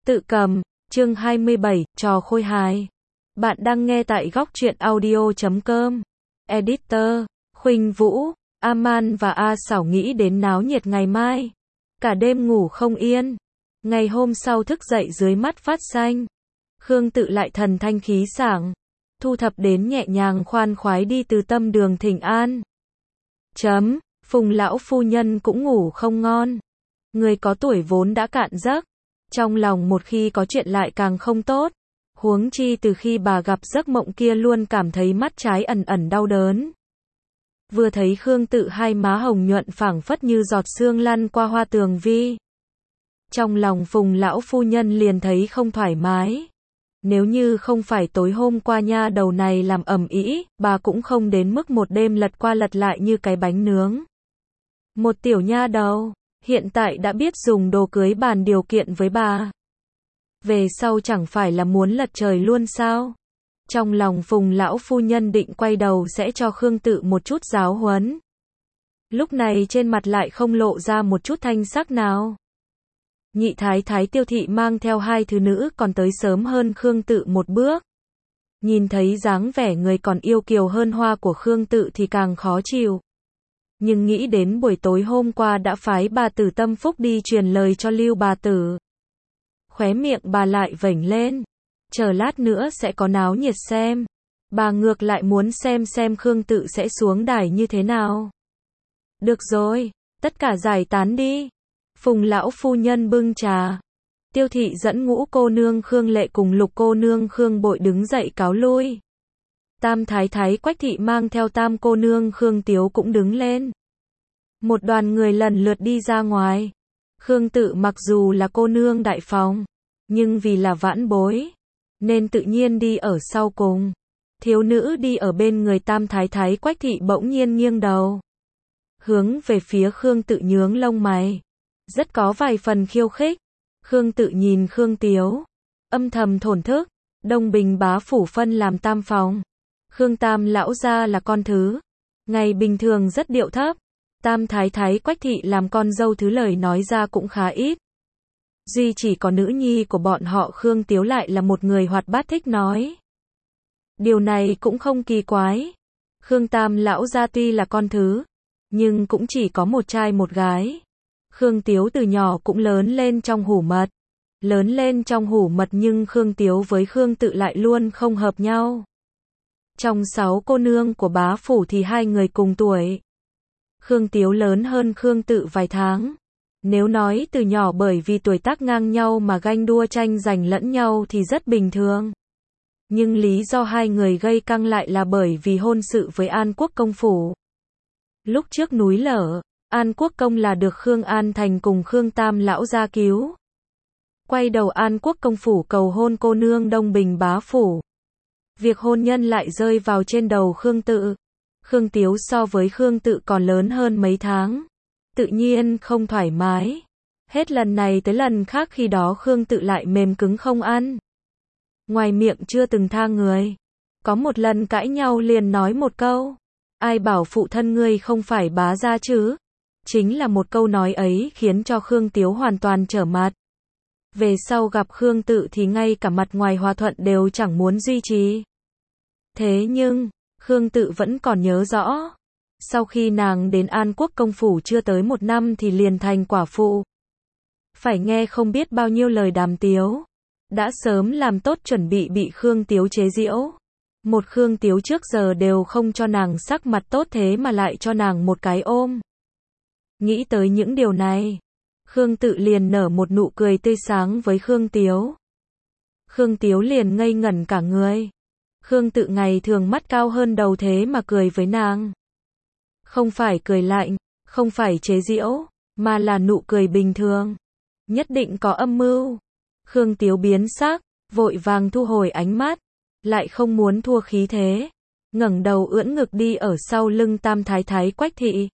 Tự cầm, chương 27, trò khôi hài. Bạn đang nghe tại góc truyện audio.com. Editor, Khuynh Vũ, Aman và A Sảo nghĩ đến náo nhiệt ngày mai. Cả đêm ngủ không yên. Ngày hôm sau thức dậy dưới mắt phát xanh. Khương Tự lại thần thanh khí sảng. Thu thập đến nhẹ nhàng khoan khoái đi từ tâm đường thỉnh an. Phùng lão phu nhân cũng ngủ không ngon. Người có tuổi vốn đã cạn giấc. Trong lòng một khi có chuyện lại càng không tốt. Huống chi từ khi bà gặp giấc mộng kia luôn cảm thấy mắt trái ẩn ẩn đau đớn. Vừa thấy Khương Tự hai má hồng nhuận phảng phất như giọt sương lăn qua hoa tường vi. Trong lòng Phùng lão phu nhân liền thấy không thoải mái. Nếu như không phải tối hôm qua nha đầu này làm ầm ĩ, bà cũng không đến mức một đêm lật qua lật lại như cái bánh nướng. Một tiểu nha đầu, hiện tại đã biết dùng đồ cưới bàn điều kiện với bà. Về sau chẳng phải là muốn lật trời luôn sao? Trong lòng Phùng lão phu nhân định quay đầu sẽ cho Khương Tự một chút giáo huấn. Lúc này trên mặt lại không lộ ra một chút thanh sắc nào. Nhị thái thái Tiêu thị mang theo hai thứ nữ còn tới sớm hơn Khương Tự một bước. Nhìn thấy dáng vẻ người còn yêu kiều hơn hoa của Khương Tự thì càng khó chịu. Nhưng nghĩ đến buổi tối hôm qua đã phái bà tử Tâm Phúc đi truyền lời cho Lưu bà tử. Khóe miệng bà lại vểnh lên. Chờ lát nữa sẽ có náo nhiệt xem. Bà ngược lại muốn xem Khương Tự sẽ xuống đài như thế nào. Được rồi, tất cả giải tán đi. Phùng lão phu nhân bưng trà. Tiêu thị dẫn Ngũ cô nương Khương Lệ cùng Lục cô nương Khương Bội đứng dậy cáo lui. Tam thái thái Quách thị mang theo Tam cô nương Khương Tiếu cũng đứng lên. Một đoàn người lần lượt đi ra ngoài. Khương Tự mặc dù là cô nương đại phòng, nhưng vì là vãn bối, nên tự nhiên đi ở sau cùng. Thiếu nữ đi ở bên người Tam thái thái Quách thị bỗng nhiên nghiêng đầu. Hướng về phía Khương Tự nhướng lông mày. Rất có vài phần khiêu khích. Khương Tự nhìn Khương Tiếu. Âm thầm thổn thức. Đông Bình bá phủ phân làm tam phòng. Khương Tam lão gia là con thứ. Ngày bình thường rất điệu thấp. Tam thái thái Quách thị làm con dâu thứ lời nói ra cũng khá ít. Duy chỉ có nữ nhi của bọn họ Khương Tiếu lại là một người hoạt bát thích nói. Điều này cũng không kỳ quái. Khương Tam lão gia tuy là con thứ, nhưng cũng chỉ có một trai một gái. Khương Tiếu từ nhỏ cũng lớn lên trong hủ mật. Lớn lên trong hủ mật nhưng Khương Tiếu với Khương Tự lại luôn không hợp nhau. Trong 6 cô nương của bá phủ thì hai người cùng tuổi. Khương Tiếu lớn hơn Khương Tự vài tháng. Nếu nói từ nhỏ bởi vì tuổi tác ngang nhau mà ganh đua tranh giành lẫn nhau thì rất bình thường. Nhưng lý do hai người gây căng lại là bởi vì hôn sự với An Quốc công phủ. Lúc trước núi lở, An Quốc công là được Khương An Thành cùng Khương Tam lão gia cứu. Quay đầu An Quốc công phủ cầu hôn cô nương Đông Bình bá phủ. Việc hôn nhân lại rơi vào trên đầu Khương Tự. Khương Tiếu so với Khương Tự còn lớn hơn mấy tháng. Tự nhiên không thoải mái. Hết lần này tới lần khác khi đó Khương Tự lại mềm cứng không ăn. Ngoài miệng chưa từng tha người. Có một lần cãi nhau liền nói một câu. Ai bảo phụ thân ngươi không phải bá gia chứ? Chính là một câu nói ấy khiến cho Khương Tiếu hoàn toàn trở mặt. Về sau gặp Khương Tự thì ngay cả mặt ngoài hòa thuận đều chẳng muốn duy trì. Thế nhưng, Khương Tự vẫn còn nhớ rõ. Sau khi nàng đến An Quốc công phủ chưa tới 1 năm thì liền thành quả phụ. Phải nghe không biết bao nhiêu lời đàm tiếu. Đã sớm làm tốt chuẩn bị Khương Tiếu chế giễu. Một Khương Tiếu trước giờ đều không cho nàng sắc mặt tốt thế mà lại cho nàng một cái ôm. Nghĩ tới những điều này, Khương Tự liền nở một nụ cười tươi sáng với Khương Tiếu. Khương Tiếu liền ngây ngẩn cả người. Khương Tự ngày thường mắt cao hơn đầu thế mà cười với nàng. Không phải cười lạnh, không phải chế giễu, mà là nụ cười bình thường. Nhất định có âm mưu. Khương Tiếu biến sắc, vội vàng thu hồi ánh mắt, lại không muốn thua khí thế. Ngẩng đầu ưỡn ngực đi ở sau lưng Tam thái thái Quách thị.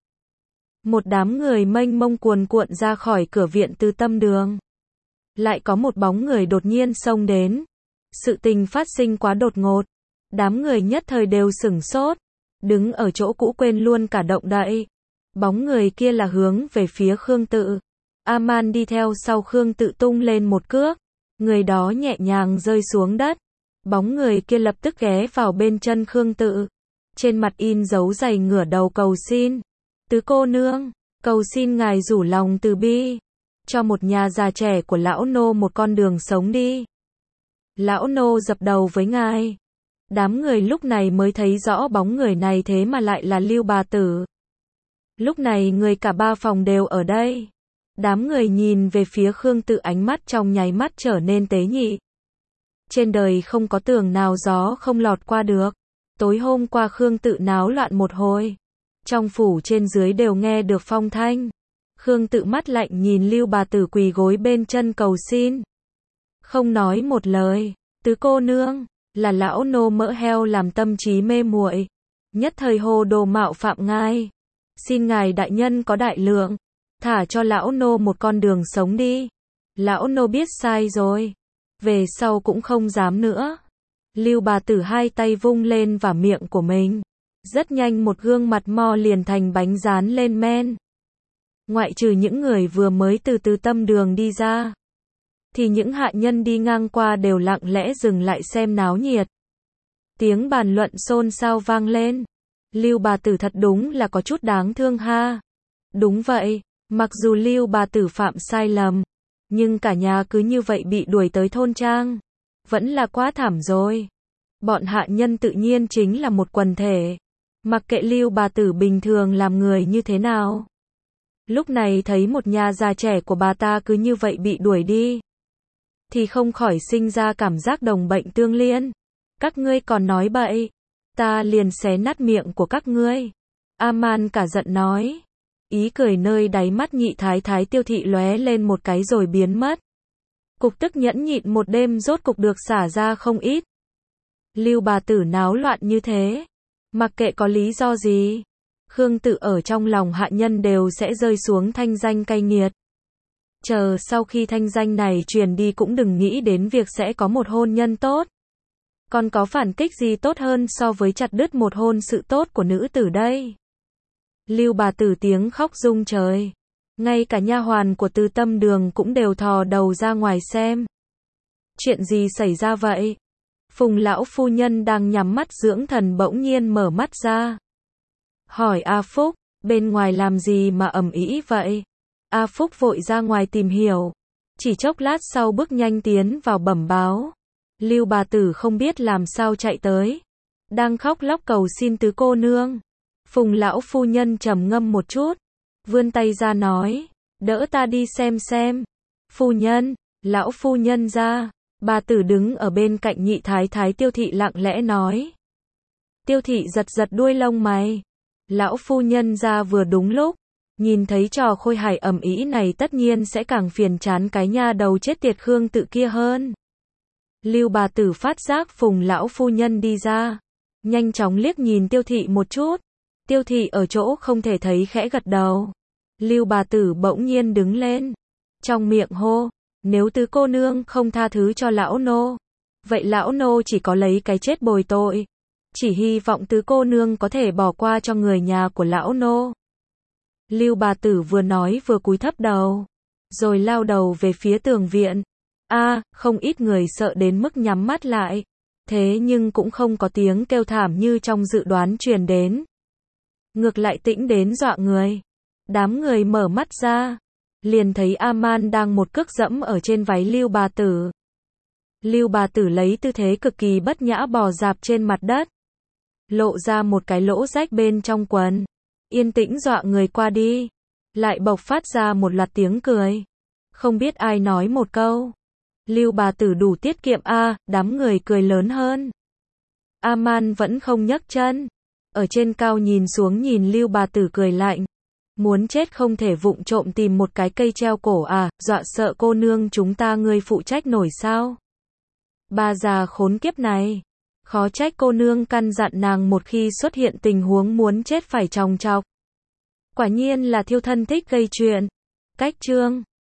Một đám người mênh mông cuồn cuộn ra khỏi cửa viện Từ Tâm đường. Lại có một bóng người đột nhiên xông đến. Sự tình phát sinh quá đột ngột. Đám người nhất thời đều sửng sốt. Đứng ở chỗ cũ quên luôn cả động đậy. Bóng người kia là hướng về phía Khương Tự. Aman đi theo sau Khương Tự tung lên một cước. Người đó nhẹ nhàng rơi xuống đất. Bóng người kia lập tức ghé vào bên chân Khương Tự. Trên mặt in dấu giày ngửa đầu cầu xin. Tứ cô nương, cầu xin ngài rủ lòng từ bi. Cho một nhà già trẻ của lão nô một con đường sống đi. Lão nô dập đầu với ngài. Đám người lúc này mới thấy rõ bóng người này thế mà lại là Lưu bà tử. Lúc này người cả ba phòng đều ở đây. Đám người nhìn về phía Khương Tự, ánh mắt trong nháy mắt trở nên tế nhị. Trên đời không có tường nào gió không lọt qua được. Tối hôm qua Khương Tự náo loạn một hồi. Trong phủ trên dưới đều nghe được phong thanh. Khương Tự mắt lạnh nhìn Lưu bà tử quỳ gối bên chân cầu xin. Không nói một lời. Tứ cô nương, là lão nô mỡ heo làm tâm trí mê muội, nhất thời hồ đồ mạo phạm ngài. Xin ngài đại nhân có đại lượng, thả cho lão nô một con đường sống đi. Lão nô biết sai rồi, về sau cũng không dám nữa. Lưu bà tử hai tay vung lên vào miệng của mình. Rất nhanh một gương mặt mo liền thành bánh rán lên men. Ngoại trừ những người vừa mới từ tâm đường đi ra, thì những hạ nhân đi ngang qua đều lặng lẽ dừng lại xem náo nhiệt. Tiếng bàn luận xôn xao vang lên. Lưu bà tử thật đúng là có chút đáng thương ha. Đúng vậy, mặc dù Lưu bà tử phạm sai lầm, nhưng cả nhà cứ như vậy bị đuổi tới thôn trang. Vẫn là quá thảm rồi. Bọn hạ nhân tự nhiên chính là một quần thể. Mặc kệ Lưu bà tử bình thường làm người như thế nào. Lúc này thấy một nhà già trẻ của bà ta cứ như vậy bị đuổi đi, thì không khỏi sinh ra cảm giác đồng bệnh tương liên. Các ngươi còn nói bậy, ta liền xé nát miệng của các ngươi. A-man cả giận nói. Ý cười nơi đáy mắt nhị thái thái Tiêu thị lóe lên một cái rồi biến mất. Cục tức nhẫn nhịn một đêm rốt cục được xả ra không ít. Lưu bà tử náo loạn như thế, mặc kệ có lý do gì, Khương Tự ở trong lòng hạ nhân đều sẽ rơi xuống thanh danh cay nghiệt. Chờ sau khi thanh danh này truyền đi cũng đừng nghĩ đến việc sẽ có một hôn nhân tốt. Còn có phản kích gì tốt hơn so với chặt đứt một hôn sự tốt của nữ tử đây. Lưu bà tử tiếng khóc rung trời. Ngay cả nha hoàn của Từ Tâm Đường cũng đều thò đầu ra ngoài xem. Chuyện gì xảy ra vậy? Phùng lão phu nhân đang nhắm mắt dưỡng thần bỗng nhiên mở mắt ra. Hỏi A Phúc, bên ngoài làm gì mà ầm ĩ vậy? A Phúc vội ra ngoài tìm hiểu. Chỉ chốc lát sau bước nhanh tiến vào bẩm báo. Lưu bà tử không biết làm sao chạy tới. Đang khóc lóc cầu xin tứ cô nương. Phùng lão phu nhân trầm ngâm một chút. Vươn tay ra nói. Đỡ ta đi xem. Phu nhân, lão phu nhân ra. Bà tử đứng ở bên cạnh nhị thái thái Tiêu thị lặng lẽ nói. Tiêu thị giật giật đuôi lông mày. Lão phu nhân ra vừa đúng lúc. Nhìn thấy trò khôi hài ầm ĩ này tất nhiên sẽ càng phiền chán cái nha đầu chết tiệt Khương Tự kia hơn. Lưu bà tử phát giác Phùng lão phu nhân đi ra. Nhanh chóng liếc nhìn Tiêu thị một chút. Tiêu thị ở chỗ không thể thấy khẽ gật đầu. Lưu bà tử bỗng nhiên đứng lên. Trong miệng hô. Nếu tứ cô nương không tha thứ cho lão nô, vậy lão nô chỉ có lấy cái chết bồi tội. Chỉ hy vọng tứ cô nương có thể bỏ qua cho người nhà của lão nô. Lưu bà tử vừa nói vừa cúi thấp đầu, rồi lao đầu về phía tường viện. Không ít người sợ đến mức nhắm mắt lại. Thế nhưng cũng không có tiếng kêu thảm như trong dự đoán truyền đến. Ngược lại tĩnh đến dọa người. Đám người mở mắt ra, liền thấy A-man đang một cước dẫm ở trên váy Lưu bà tử. Lưu bà tử lấy tư thế cực kỳ bất nhã bò rạp trên mặt đất, lộ ra một cái lỗ rách bên trong quần. Yên tĩnh dọa người qua đi, lại bộc phát ra một loạt tiếng cười. Không biết ai nói một câu. Lưu bà tử đủ tiết kiệm đám người cười lớn hơn. A-man vẫn không nhấc chân, ở trên cao nhìn xuống nhìn Lưu bà tử cười lạnh. Muốn chết không thể vụng trộm tìm một cái cây treo cổ dọa sợ cô nương chúng ta ngươi phụ trách nổi sao? Bà già khốn kiếp này, khó trách cô nương căn dặn nàng một khi xuất hiện tình huống muốn chết phải chòng chọc. Quả nhiên là thiêu thân thích gây chuyện. Cách chương